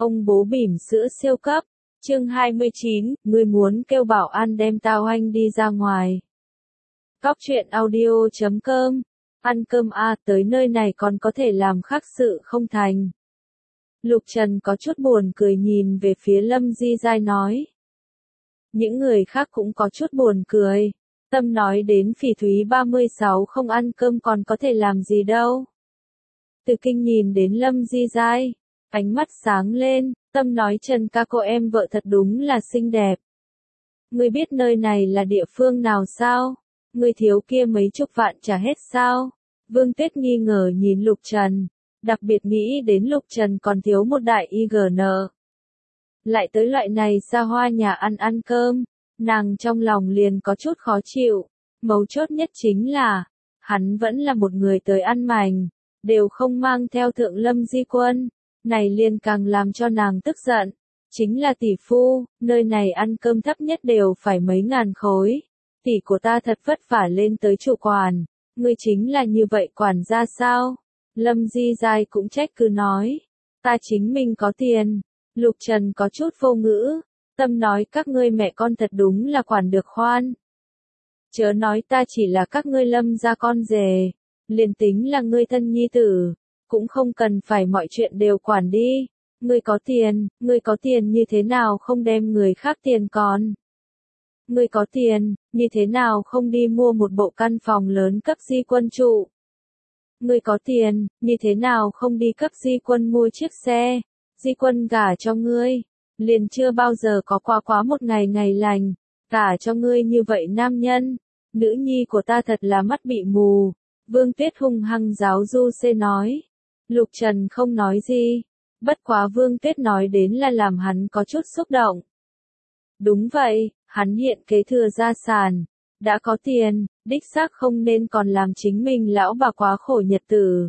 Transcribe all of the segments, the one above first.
Ông bố bỉm sữa siêu cấp. Chương 29, ngươi muốn kêu bảo an đem tao anh đi ra ngoài. Góc truyện audio.com. Ăn cơm à, tới nơi này còn có thể làm khác sự không thành. Lục Trần có chút buồn cười nhìn về phía Lâm Di Giai nói. Những người khác cũng có chút buồn cười. Tâm nói đến Phỉ Thúy 36 không ăn cơm còn có thể làm gì đâu. Từ Kinh nhìn đến Lâm Di Giai, ánh mắt sáng lên, Tâm nói Trần ca cô em vợ thật đúng là xinh đẹp. Ngươi biết nơi này là địa phương nào sao? Ngươi thiếu kia mấy chục vạn trả hết sao? Vương Tuyết nghi ngờ nhìn Lục Trần, đặc biệt nghĩ đến Lục Trần còn thiếu một đại IGN. Lại tới loại này xa hoa nhà ăn cơm, nàng trong lòng liền có chút khó chịu. Mấu chốt nhất chính là, hắn vẫn là một người tới ăn mành, đều không mang theo thượng Lâm Di Quân. Này liền càng làm cho nàng tức giận. Chính là tỷ phu, nơi này ăn cơm thấp nhất đều phải mấy ngàn khối. Tỷ của ta thật vất vả lên tới trụ quản. Ngươi chính là như vậy quản gia sao? Lâm Di Giai cũng trách cứ nói. Ta chính mình có tiền. Lục Trần có chút vô ngữ. Tâm nói các ngươi mẹ con thật đúng là quản được khoan. Chớ nói ta chỉ là các ngươi Lâm gia con rể. Liền tính là ngươi thân nhi tử. Cũng không cần phải mọi chuyện đều quản đi. Ngươi có tiền như thế nào không đem người khác tiền còn? Ngươi có tiền, như thế nào không đi mua một bộ căn phòng lớn cấp Di Quân trụ? Ngươi có tiền, như thế nào không đi cấp Di Quân mua chiếc xe? Di Quân gả cho ngươi, liền chưa bao giờ có quá một ngày lành, gả cho ngươi như vậy nam nhân. Nữ nhi của ta thật là mắt bị mù. Vương Tuyết hung hăng giáo Du Xê nói. Lục Trần không nói gì, bất quá Vương Tuyết nói đến là làm hắn có chút xúc động. Đúng vậy, hắn hiện kế thừa gia sản, đã có tiền, đích xác không nên còn làm chính mình lão bà quá khổ nhật tử.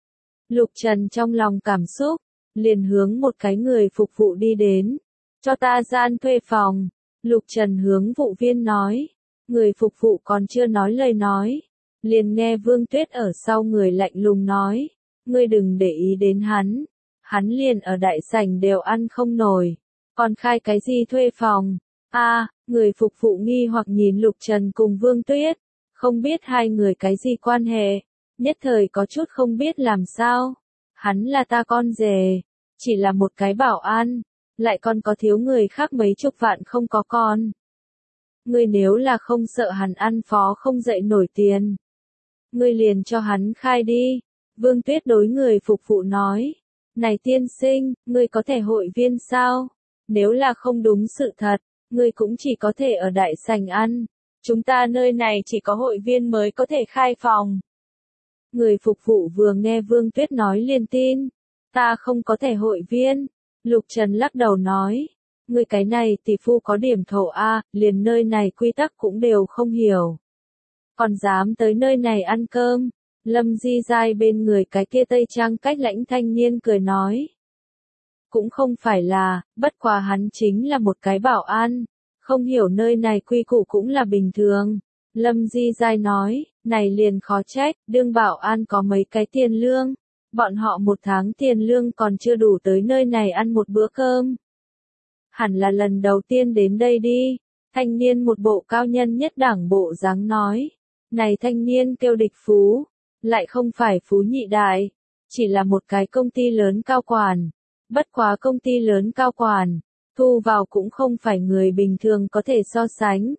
Lục Trần trong lòng cảm xúc, liền hướng một cái người phục vụ đi đến, cho ta gian thuê phòng. Lục Trần hướng vụ viên nói, người phục vụ còn chưa nói lời nói, liền nghe Vương Tuyết ở sau người lạnh lùng nói. Ngươi đừng để ý đến hắn liền ở đại sảnh đều ăn không nổi, còn khai cái gì thuê phòng? Người phục vụ nghi hoặc nhìn Lục Trần cùng Vương Tuyết, không biết hai người cái gì quan hệ, nhất thời có chút không biết làm sao. Hắn là ta con rể, chỉ là một cái bảo an, lại còn có thiếu người khác mấy chục vạn không có con. Ngươi nếu là không sợ hắn ăn phó không dậy nổi tiền, ngươi liền cho hắn khai đi. Vương Tuyết đối người phục vụ nói, này tiên sinh, ngươi có thể hội viên sao? Nếu là không đúng sự thật, ngươi cũng chỉ có thể ở đại sảnh ăn. Chúng ta nơi này chỉ có hội viên mới có thể khai phòng. Người phục vụ vừa nghe Vương Tuyết nói liền tin, ta không có thể hội viên. Lục Trần lắc đầu nói, ngươi cái này tỷ phu có điểm thổ a, liền nơi này quy tắc cũng đều không hiểu. Còn dám tới nơi này ăn cơm. Lâm Di Giai bên người cái kia tây trang cách lãnh thanh niên cười nói. Cũng không phải là, bất quá hắn chính là một cái bảo an, không hiểu nơi này quy củ cũng là bình thường. Lâm Di Giai nói, này liền khó trách, đương bảo an có mấy cái tiền lương, bọn họ một tháng tiền lương còn chưa đủ tới nơi này ăn một bữa cơm. Hẳn là lần đầu tiên đến đây đi, thanh niên một bộ cao nhân nhất đảng bộ dáng nói, này thanh niên kêu Địch Phú. Lại không phải Phú nhị đại, chỉ là một cái công ty lớn cao quản. Bất quá công ty lớn cao quản, thu vào cũng không phải người bình thường có thể so sánh.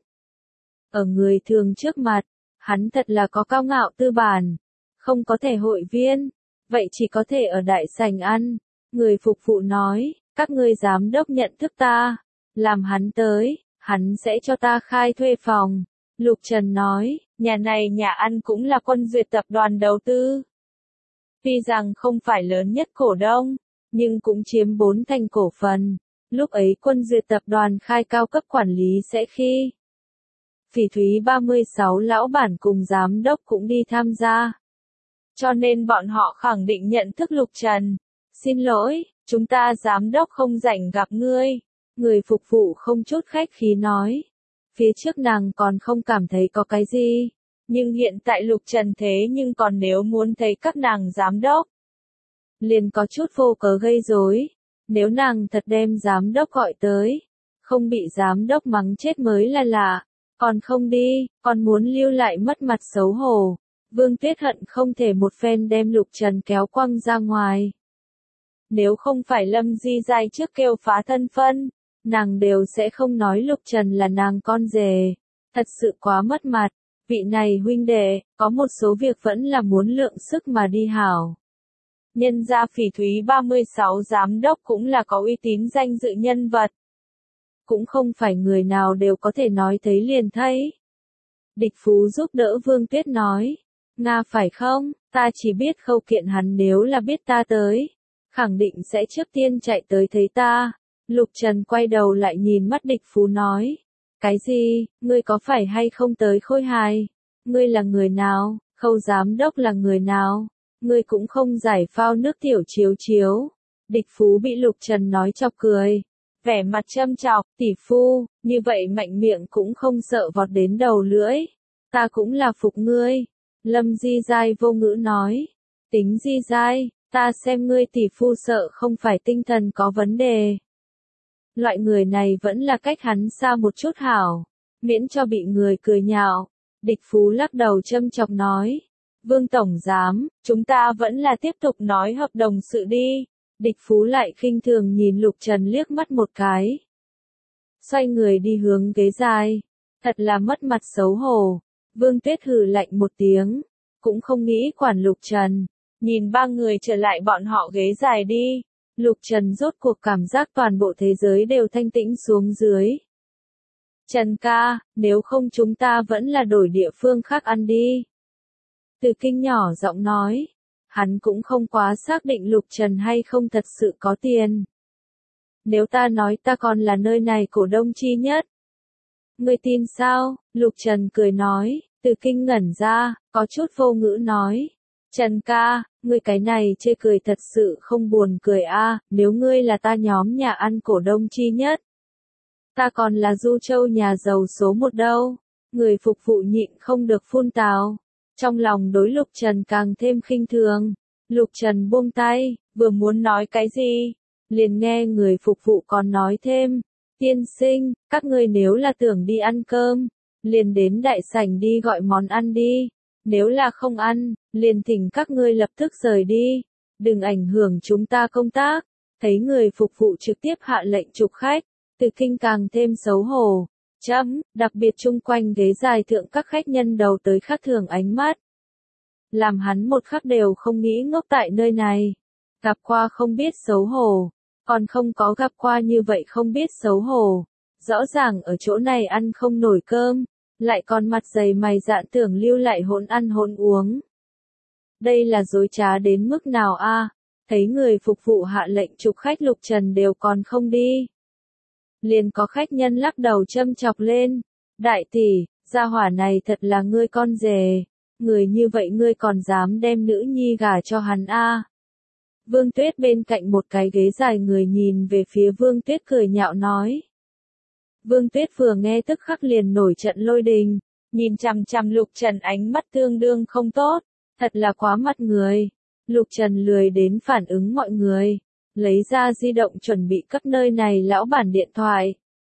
Ở người thường trước mặt, hắn thật là có cao ngạo tư bản, không có thể hội viên, vậy chỉ có thể ở đại sảnh ăn. Người phục vụ nói, các ngươi giám đốc nhận thức ta, làm hắn tới, hắn sẽ cho ta khai thuê phòng. Lục Trần nói, nhà này nhà ăn cũng là Quân Duyệt tập đoàn đầu tư. Tuy rằng không phải lớn nhất cổ đông, nhưng cũng chiếm 4% cổ phần. Lúc ấy Quân Duyệt tập đoàn khai cao cấp quản lý sẽ khi. Phỉ Thúy 36 lão bản cùng giám đốc cũng đi tham gia. Cho nên bọn họ khẳng định nhận thức Lục Trần. Xin lỗi, chúng ta giám đốc không rảnh gặp ngươi. Người phục vụ không chút khách khí nói. Phía trước nàng còn không cảm thấy có cái gì, nhưng hiện tại Lục Trần thế nhưng còn nếu muốn thấy các nàng giám đốc. Liền có chút vô cớ gây rối, Nếu nàng thật đem giám đốc gọi tới, không bị giám đốc mắng chết mới là lạ, còn không đi, còn muốn lưu lại mất mặt xấu hổ. Vương Tuyết hận không thể một phen đem Lục Trần kéo quăng ra ngoài. Nếu không phải Lâm Di Giai trước kêu phá thân phân, nàng đều sẽ không nói Lục Trần là nàng con rể. Thật sự quá mất mặt, vị này huynh đệ, có một số việc vẫn là muốn lượng sức mà đi hảo. Nhân gia Phỉ Thúy 36 giám đốc cũng là có uy tín danh dự nhân vật. Cũng không phải người nào đều có thể nói thấy liền thấy. Địch Phú giúp đỡ Vương Tuyết nói, Nga phải không, ta chỉ biết khâu kiện hắn nếu là biết ta tới, khẳng định sẽ trước tiên chạy tới thấy ta. Lục Trần quay đầu lại nhìn mắt Địch Phú nói, cái gì, ngươi có phải hay không tới Khôi Hài? Ngươi là người nào, Khâu giám đốc là người nào? Ngươi cũng không giải phao nước tiểu chiếu chiếu. Địch Phú bị Lục Trần nói chọc cười. Vẻ mặt châm chọc, tỷ phu, như vậy mạnh miệng cũng không sợ vọt đến đầu lưỡi. Ta cũng là phục ngươi. Lâm Di Giai vô ngữ nói. Tính Di Giai, ta xem ngươi tỷ phu sợ không phải tinh thần có vấn đề. Loại người này vẫn là cách hắn xa một chút hảo, miễn cho bị người cười nhạo. Địch Phú lắc đầu châm chọc nói. Vương Tổng Giám, chúng ta vẫn là tiếp tục nói hợp đồng sự đi. Địch Phú lại khinh thường nhìn Lục Trần liếc mắt một cái. Xoay người đi hướng ghế dài. Thật là mất mặt xấu hổ. Vương Tuyết hừ lạnh một tiếng. Cũng không nghĩ quản Lục Trần. Nhìn ba người trở lại bọn họ ghế dài đi. Lục Trần rốt cuộc cảm giác toàn bộ thế giới đều thanh tĩnh xuống dưới. Trần ca, nếu không chúng ta vẫn là đổi địa phương khác ăn đi. Từ Kinh nhỏ giọng nói. Hắn cũng không quá xác định Lục Trần hay không thật sự có tiền. Nếu ta nói ta còn là nơi này cổ đông chi nhất. Ngươi tin sao? Lục Trần cười nói. Từ Kinh ngẩn ra, có chút vô ngữ nói. Trần ca, ngươi cái này chê cười thật sự không buồn cười a. Nếu ngươi là ta nhóm nhà ăn cổ đông chi nhất. Ta còn là Du Châu nhà giàu số một đâu. Người phục vụ nhịn không được phun tào. Trong lòng đối Lục Trần càng thêm khinh thường. Lục Trần buông tay, vừa muốn nói cái gì, liền nghe người phục vụ còn nói thêm. Tiên sinh, các ngươi nếu là tưởng đi ăn cơm, liền đến đại sảnh đi gọi món ăn đi. Nếu là không ăn, liền thỉnh các ngươi lập tức rời đi. Đừng ảnh hưởng chúng ta công tác. Thấy người phục vụ trực tiếp hạ lệnh trục khách, Từ Kinh càng thêm xấu hổ. Đặc biệt chung quanh ghế dài thượng các khách nhân đầu tới khác thường ánh mắt. Làm hắn một khắc đều không nghĩ ngốc tại nơi này. Gặp qua không biết xấu hổ, còn không có gặp qua như vậy không biết xấu hổ. Rõ ràng ở chỗ này ăn không nổi cơm, lại còn mặt dày mày dạn tưởng lưu lại hỗn ăn hỗn uống. Đây là dối trá đến mức nào a? Thấy người phục vụ hạ lệnh trục khách Lục Trần đều còn không đi. Liền có khách nhân lắc đầu châm chọc lên. Đại tỷ, gia hỏa này thật là ngươi con rể. Người như vậy ngươi còn dám đem nữ nhi gả cho hắn a? Vương Tuyết bên cạnh một cái ghế dài người nhìn về phía Vương Tuyết cười nhạo nói. Vương Tuyết vừa nghe tức khắc liền nổi trận lôi đình, nhìn chằm chằm Lục Trần ánh mắt tương đương không tốt, thật là quá mặt người. Lục Trần lười đến phản ứng mọi người, lấy ra di động chuẩn bị cấp nơi này lão bản điện thoại.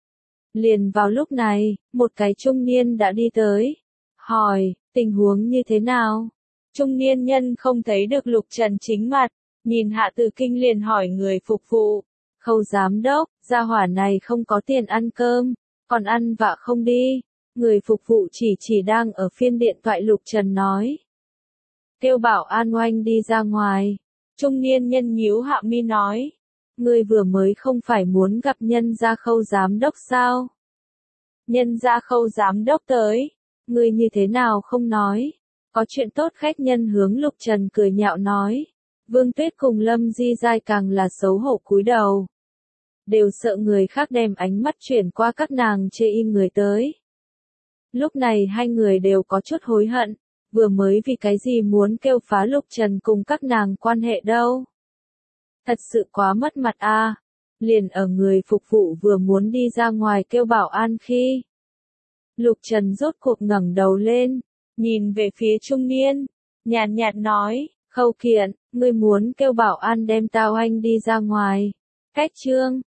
Liền vào lúc này, một cái trung niên đã đi tới, hỏi, tình huống như thế nào? Trung niên nhân không thấy được Lục Trần chính mặt, nhìn Hạ Từ Kinh liền hỏi người phục vụ. Khâu giám đốc, gia hỏa này không có tiền ăn cơm, còn ăn vạ không đi. Người phục vụ chỉ đang ở phiên điện thoại Lục Trần nói. Kêu bảo an oanh đi ra ngoài. Trung niên nhân nhíu hạ mi nói. Ngươi vừa mới không phải muốn gặp nhân gia Khâu giám đốc sao? Nhân gia Khâu giám đốc tới. Ngươi như thế nào không nói? Có chuyện tốt khách nhân hướng Lục Trần cười nhạo nói. Vương Tuyết cùng Lâm Di Giai càng là xấu hổ cúi đầu. Đều sợ người khác đem ánh mắt chuyển qua các nàng chê in người tới. Lúc này hai người đều có chút hối hận, vừa mới vì cái gì muốn kêu phá Lục Trần cùng các nàng quan hệ đâu. Thật sự quá mất mặt a. Liền ở người phục vụ vừa muốn đi ra ngoài kêu bảo an khi. Lục Trần rốt cuộc ngẩng đầu lên, nhìn về phía trung niên, nhàn nhạt nói, Khâu Kiện, ngươi muốn kêu bảo an đem Tao Anh đi ra ngoài. Cách chương